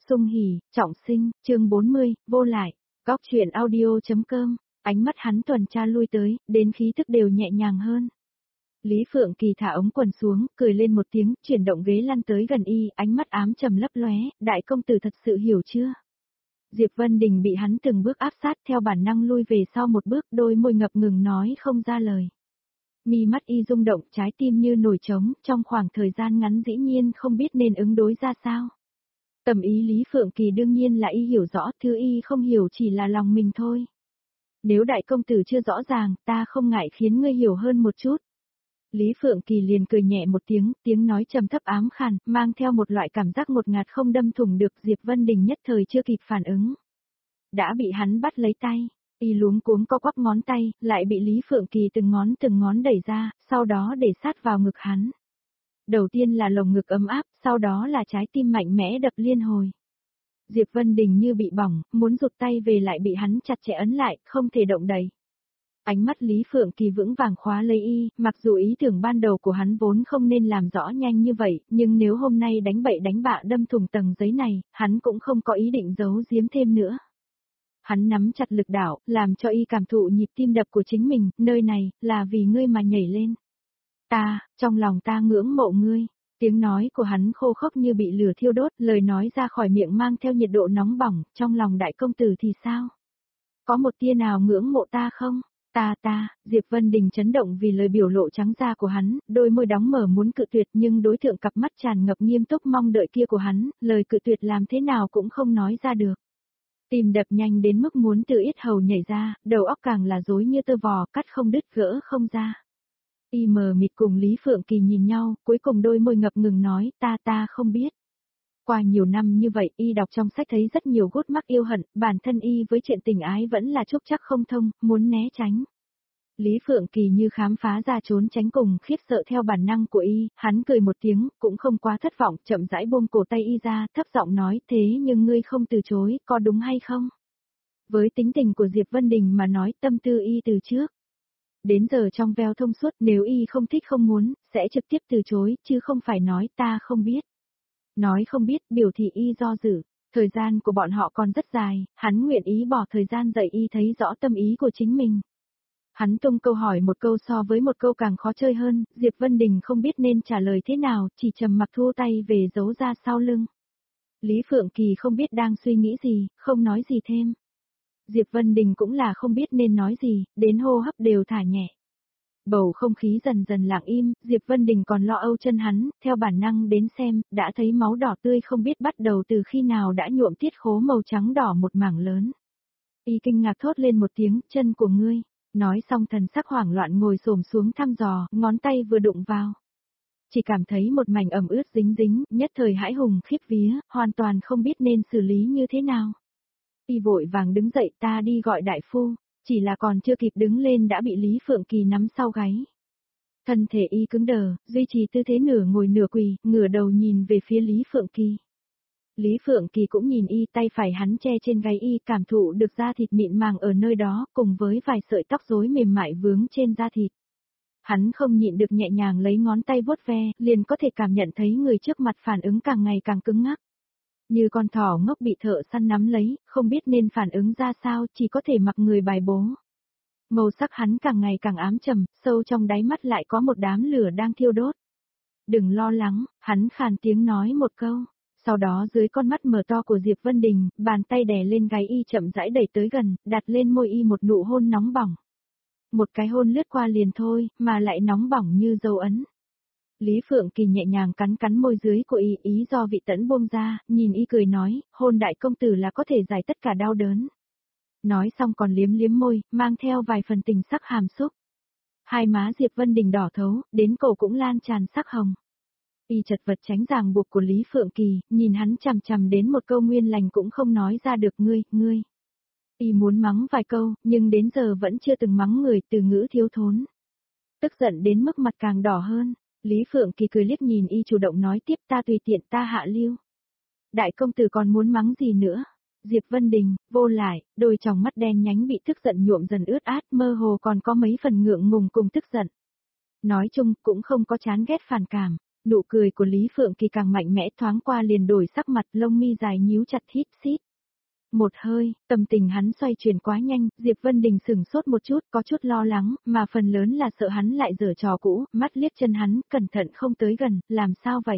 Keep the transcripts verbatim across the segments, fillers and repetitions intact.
Sung hỉ, trọng sinh, chương bốn mươi, vô lại, góc chuyện audio.com, ánh mắt hắn tuần tra lui tới, đến khí thức đều nhẹ nhàng hơn. Lý Phượng Kỳ thả ống quần xuống, cười lên một tiếng, chuyển động ghế lăn tới gần y, ánh mắt ám trầm lấp lóe, đại công tử thật sự hiểu chưa? Diệp Vân Đình bị hắn từng bước áp sát theo bản năng lui về sau một bước, đôi môi ngập ngừng nói không ra lời. Mi mắt y rung động, trái tim như nổi trống, trong khoảng thời gian ngắn dĩ nhiên không biết nên ứng đối ra sao. Tầm ý Lý Phượng Kỳ đương nhiên là y hiểu rõ, thứ y không hiểu chỉ là lòng mình thôi. Nếu đại công tử chưa rõ ràng, ta không ngại khiến ngươi hiểu hơn một chút. Lý Phượng Kỳ liền cười nhẹ một tiếng, tiếng nói trầm thấp ám khàn, mang theo một loại cảm giác ngột ngạt không đâm thủng được. Diệp Vân Đình nhất thời chưa kịp phản ứng. Đã bị hắn bắt lấy tay, y luống cuống co quắp ngón tay, lại bị Lý Phượng Kỳ từng ngón từng ngón đẩy ra, sau đó để sát vào ngực hắn. Đầu tiên là lồng ngực ấm áp, sau đó là trái tim mạnh mẽ đập liên hồi. Diệp Vân Đình như bị bỏng, muốn rụt tay về lại bị hắn chặt chẽ ấn lại, không thể động đậy. Ánh mắt Lý Phượng Kỳ vững vàng khóa lấy y, mặc dù ý tưởng ban đầu của hắn vốn không nên làm rõ nhanh như vậy, nhưng nếu hôm nay đánh bậy đánh bạ đâm thủng tầng giấy này, hắn cũng không có ý định giấu giếm thêm nữa. Hắn nắm chặt lực đạo, làm cho y cảm thụ nhịp tim đập của chính mình, nơi này, là vì ngươi mà nhảy lên. Ta, trong lòng ta ngưỡng mộ ngươi. Tiếng nói của hắn khô khốc như bị lửa thiêu đốt, lời nói ra khỏi miệng mang theo nhiệt độ nóng bỏng, trong lòng đại công tử thì sao? Có một tia nào ngưỡng mộ ta không? Ta ta, Diệp Vân Đình chấn động vì lời biểu lộ trắng da của hắn, đôi môi đóng mở muốn cự tuyệt nhưng đối tượng cặp mắt tràn ngập nghiêm túc mong đợi kia của hắn, lời cự tuyệt làm thế nào cũng không nói ra được. Tim đập nhanh đến mức muốn từ yết hầu nhảy ra, đầu óc càng là rối như tơ vò, cắt không đứt gỡ không ra. Y mờ mịt cùng Lý Phượng Kỳ nhìn nhau, cuối cùng đôi môi ngập ngừng nói, ta ta không biết. Qua nhiều năm như vậy, y đọc trong sách thấy rất nhiều gút mắc yêu hận, bản thân y với chuyện tình ái vẫn là chúc chắc không thông, muốn né tránh. Lý Phượng Kỳ như khám phá ra trốn tránh cùng khiếp sợ theo bản năng của y, hắn cười một tiếng, cũng không quá thất vọng, chậm rãi buông cổ tay y ra, thấp giọng nói, thế nhưng ngươi không từ chối, có đúng hay không? Với tính tình của Diệp Vân Đình mà nói, tâm tư y từ trước. Đến giờ trong veo thông suốt, nếu y không thích không muốn, sẽ trực tiếp từ chối, chứ không phải nói ta không biết. Nói không biết, biểu thị y do dự, thời gian của bọn họ còn rất dài, hắn nguyện ý bỏ thời gian dạy y thấy rõ tâm ý của chính mình. Hắn tung câu hỏi một câu so với một câu càng khó chơi hơn, Diệp Vân Đình không biết nên trả lời thế nào, chỉ trầm mặc thu tay về giấu ra sau lưng. Lý Phượng Kỳ không biết đang suy nghĩ gì, không nói gì thêm. Diệp Vân Đình cũng là không biết nên nói gì, đến hô hấp đều thả nhẹ. Bầu không khí dần dần lặng im, Diệp Vân Đình còn lo âu chân hắn, theo bản năng đến xem, đã thấy máu đỏ tươi không biết bắt đầu từ khi nào đã nhuộm tiết khố màu trắng đỏ một mảng lớn. Y kinh ngạc thốt lên một tiếng, chân của ngươi. Nói xong thần sắc hoảng loạn ngồi xổm xuống thăm dò, ngón tay vừa đụng vào. Chỉ cảm thấy một mảnh ẩm ướt dính dính, nhất thời hãi hùng khiếp vía, hoàn toàn không biết nên xử lý như thế nào. Y vội vàng đứng dậy, ta đi gọi đại phu, chỉ là còn chưa kịp đứng lên đã bị Lý Phượng Kỳ nắm sau gáy. Thân thể y cứng đờ, duy trì tư thế nửa ngồi nửa quỳ, ngửa đầu nhìn về phía Lý Phượng Kỳ. Lý Phượng Kỳ cũng nhìn y, tay phải hắn che trên gáy y, cảm thụ được da thịt mịn màng ở nơi đó, cùng với vài sợi tóc rối mềm mại vướng trên da thịt. Hắn không nhịn được nhẹ nhàng lấy ngón tay vuốt ve, liền có thể cảm nhận thấy người trước mặt phản ứng càng ngày càng cứng ngắc. Như con thỏ ngốc bị thợ săn nắm lấy, không biết nên phản ứng ra sao, chỉ có thể mặc người bài bố. Màu sắc hắn càng ngày càng ám trầm, sâu trong đáy mắt lại có một đám lửa đang thiêu đốt. Đừng lo lắng, hắn khàn tiếng nói một câu. Sau đó dưới con mắt mở to của Diệp Vân Đình, bàn tay đè lên gáy y chậm rãi đẩy tới gần, đặt lên môi y một nụ hôn nóng bỏng. Một cái hôn lướt qua liền thôi, mà lại nóng bỏng như dấu ấn. Lý Phượng Kỳ nhẹ nhàng cắn cắn môi dưới của y, ý do vị tẫn buông ra, nhìn y cười nói, hôn đại công tử là có thể giải tất cả đau đớn. Nói xong còn liếm liếm môi, mang theo vài phần tình sắc hàm xúc. Hai má Diệp Vân Đình đỏ thấu, đến cổ cũng lan tràn sắc hồng. Y chật vật tránh ràng buộc của Lý Phượng Kỳ, nhìn hắn chằm chằm đến một câu nguyên lành cũng không nói ra được ngươi, ngươi. Y muốn mắng vài câu, nhưng đến giờ vẫn chưa từng mắng người, từ ngữ thiếu thốn. Tức giận đến mức mặt càng đỏ hơn, Lý Phượng Kỳ cười liếc nhìn y chủ động nói tiếp ta tùy tiện ta hạ lưu. Đại công tử còn muốn mắng gì nữa? Diệp Vân Đình, vô lại, đôi tròng mắt đen nhánh bị tức giận nhuộm dần ướt át, mơ hồ còn có mấy phần ngượng ngùng cùng tức giận. Nói chung cũng không có chán ghét phản cảm. Nụ cười của Lý Phượng Kỳ càng mạnh mẽ, thoáng qua liền đổi sắc mặt, lông mi dài nhíu chặt hít xít. Một hơi, tâm tình hắn xoay chuyển quá nhanh, Diệp Vân Đình sửng sốt một chút, có chút lo lắng, mà phần lớn là sợ hắn lại giở trò cũ, mắt liếc chân hắn, cẩn thận không tới gần, làm sao vậy?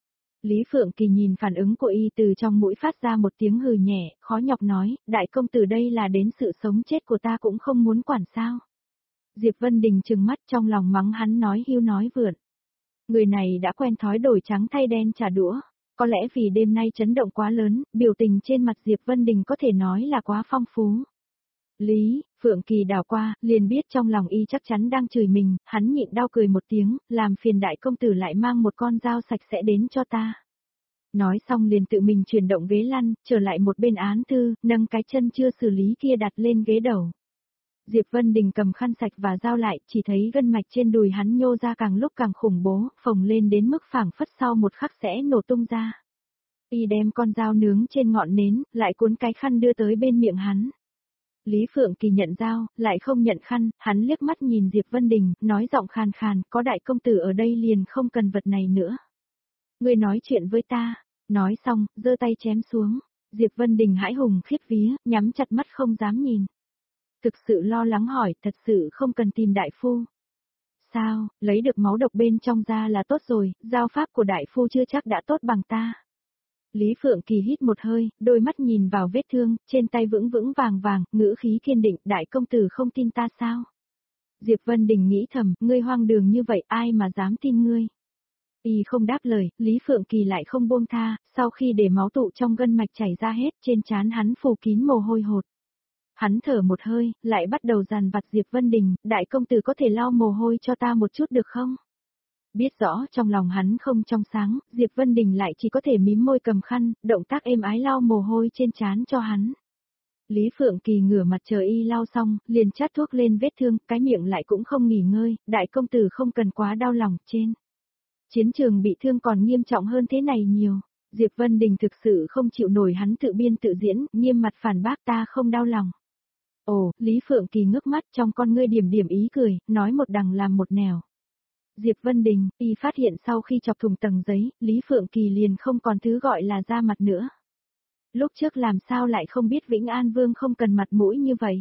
Lý Phượng Kỳ nhìn phản ứng của y từ trong mũi phát ra một tiếng hừ nhẹ, khó nhọc nói, đại công tử đây là đến sự sống chết của ta cũng không muốn quản sao. Diệp Vân Đình trừng mắt trong lòng mắng hắn nói hiu nói vượn. Người này đã quen thói đổi trắng thay đen trả đũa. Có lẽ vì đêm nay chấn động quá lớn, biểu tình trên mặt Diệp Vân Đình có thể nói là quá phong phú. Lý, Phượng Kỳ đảo qua, liền biết trong lòng y chắc chắn đang chửi mình, hắn nhịn đau cười một tiếng, làm phiền đại công tử lại mang một con dao sạch sẽ đến cho ta. Nói xong liền tự mình chuyển động ghế lăn, trở lại một bên án thư, nâng cái chân chưa xử lý kia đặt lên ghế đầu. Diệp Vân Đình cầm khăn sạch và dao lại, chỉ thấy gân mạch trên đùi hắn nhô ra càng lúc càng khủng bố, phồng lên đến mức phảng phất sau một khắc sẽ nổ tung ra. Y đem con dao nướng trên ngọn nến, lại cuốn cái khăn đưa tới bên miệng hắn. Lý Phượng Kỳ nhận dao, lại không nhận khăn, hắn liếc mắt nhìn Diệp Vân Đình, nói giọng khàn khàn, có đại công tử ở đây liền không cần vật này nữa. Ngươi nói chuyện với ta, nói xong, giơ tay chém xuống. Diệp Vân Đình hãi hùng khiếp vía, nhắm chặt mắt không dám nhìn. Thực sự lo lắng hỏi, thật sự không cần tìm đại phu. Sao, lấy được máu độc bên trong ra là tốt rồi, giao pháp của đại phu chưa chắc đã tốt bằng ta. Lý Phượng Kỳ hít một hơi, đôi mắt nhìn vào vết thương, trên tay vững vững vàng vàng, ngữ khí kiên định, đại công tử không tin ta sao? Diệp Vân Đình nghĩ thầm, ngươi hoang đường như vậy, ai mà dám tin ngươi? Y không đáp lời, Lý Phượng Kỳ lại không buông tha, sau khi để máu tụ trong gân mạch chảy ra hết, trên trán hắn phủ kín mồ hôi hột. Hắn thở một hơi, lại bắt đầu dàn vặt Diệp Vân Đình, đại công tử có thể lau mồ hôi cho ta một chút được không? Biết rõ trong lòng hắn không trong sáng, Diệp Vân Đình lại chỉ có thể mím môi cầm khăn, động tác êm ái lau mồ hôi trên trán cho hắn. Lý Phượng Kỳ ngửa mặt chờ y lau xong, liền chát thuốc lên vết thương, cái miệng lại cũng không nghỉ ngơi, đại công tử không cần quá đau lòng, trên chiến trường bị thương còn nghiêm trọng hơn thế này nhiều. Diệp Vân Đình thực sự không chịu nổi hắn tự biên tự diễn, nghiêm mặt phản bác ta không đau lòng. Ồ, Lý Phượng Kỳ ngước mắt trong con ngươi điểm điểm ý cười, nói một đằng làm một nẻo. Diệp Vân Đình, y phát hiện sau khi chọc thùng tầng giấy, Lý Phượng Kỳ liền không còn thứ gọi là da mặt nữa. Lúc trước làm sao lại không biết Vĩnh An Vương không cần mặt mũi như vậy.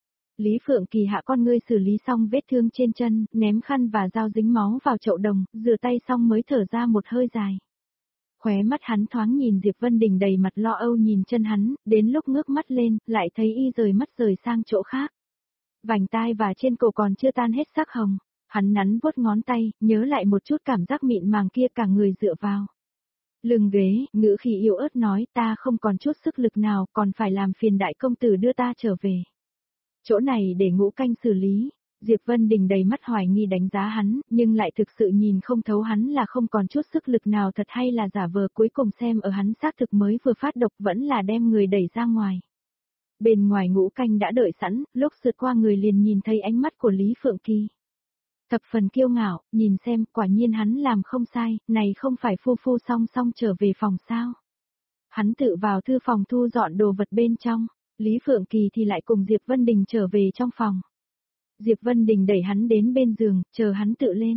Lý Phượng Kỳ hạ con ngươi xử lý xong vết thương trên chân, ném khăn và dao dính máu vào chậu đồng, rửa tay xong mới thở ra một hơi dài. Khóe mắt hắn thoáng nhìn Diệp Vân Đình đầy mặt lo âu nhìn chân hắn, đến lúc ngước mắt lên, lại thấy y rời mắt rời sang chỗ khác. Vành tai và trên cổ còn chưa tan hết sắc hồng. Hắn nắn vuốt ngón tay, nhớ lại một chút cảm giác mịn màng kia cả người dựa vào lưng ghế, ngữ khí yếu ớt nói ta không còn chút sức lực nào, còn phải làm phiền đại công tử đưa ta trở về. Chỗ này để Ngũ Canh xử lý. Diệp Vân Đình đầy mắt hoài nghi đánh giá hắn, nhưng lại thực sự nhìn không thấu hắn là không còn chút sức lực nào thật hay là giả vờ, cuối cùng xem ở hắn xác thực mới vừa phát độc vẫn là đem người đẩy ra ngoài. Bên ngoài Ngũ Canh đã đợi sẵn, lúc sượt qua người liền nhìn thấy ánh mắt của Lý Phượng Kỳ. Thập phần kiêu ngạo, nhìn xem, quả nhiên hắn làm không sai, này không phải phu phu song song trở về phòng sao. Hắn tự vào thư phòng thu dọn đồ vật bên trong, Lý Phượng Kỳ thì lại cùng Diệp Vân Đình trở về trong phòng. Diệp Vân Đình đẩy hắn đến bên giường, chờ hắn tự lên.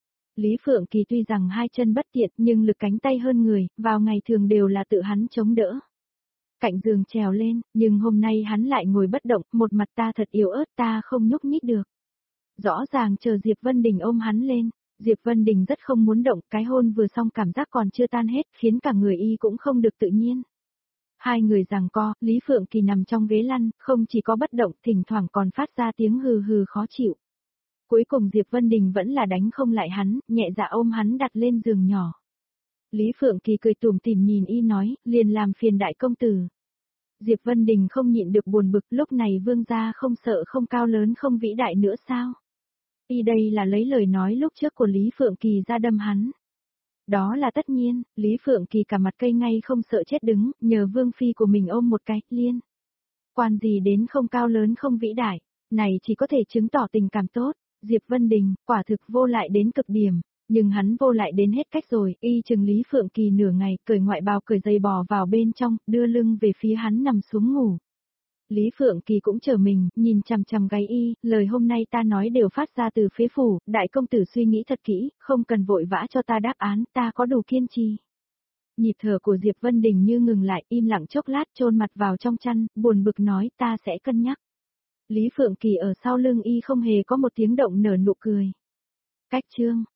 Lý Phượng Kỳ tuy rằng hai chân bất tiện nhưng lực cánh tay hơn người, vào ngày thường đều là tự hắn chống đỡ. Cạnh giường trèo lên, nhưng hôm nay hắn lại ngồi bất động, một mặt ta thật yếu ớt ta không nhúc nhích được. Rõ ràng chờ Diệp Vân Đình ôm hắn lên, Diệp Vân Đình rất không muốn động, cái hôn vừa xong cảm giác còn chưa tan hết, khiến cả người y cũng không được tự nhiên. Hai người giằng co, Lý Phượng Kỳ nằm trong ghế lăn, không chỉ có bất động, thỉnh thoảng còn phát ra tiếng hừ hừ khó chịu. Cuối cùng Diệp Vân Đình vẫn là đánh không lại hắn, nhẹ dạ ôm hắn đặt lên giường nhỏ. Lý Phượng Kỳ cười tủm tỉm nhìn y nói, liền làm phiền đại công tử. Diệp Vân Đình không nhịn được buồn bực, lúc này vương gia không sợ không cao lớn không vĩ đại nữa sao? Y đây là lấy lời nói lúc trước của Lý Phượng Kỳ ra đâm hắn. Đó là tất nhiên, Lý Phượng Kỳ cả mặt cây ngay không sợ chết đứng, nhờ vương phi của mình ôm một cái, liên. Quan gì đến không cao lớn không vĩ đại, này chỉ có thể chứng tỏ tình cảm tốt. Diệp Vân Đình, quả thực vô lại đến cực điểm, nhưng hắn vô lại đến hết cách rồi, y chừng Lý Phượng Kỳ nửa ngày, cởi ngoại bào cởi giày bò vào bên trong, đưa lưng về phía hắn nằm xuống ngủ. Lý Phượng Kỳ cũng trở mình, nhìn chằm chằm gáy y, lời hôm nay ta nói đều phát ra từ phế phủ, đại công tử suy nghĩ thật kỹ, không cần vội vã cho ta đáp án, ta có đủ kiên trì. Nhịp thở của Diệp Vân Đình như ngừng lại, im lặng chốc lát chôn mặt vào trong chăn, buồn bực nói ta sẽ cân nhắc. Lý Phượng Kỳ ở sau lưng y không hề có một tiếng động nở nụ cười. Cách chương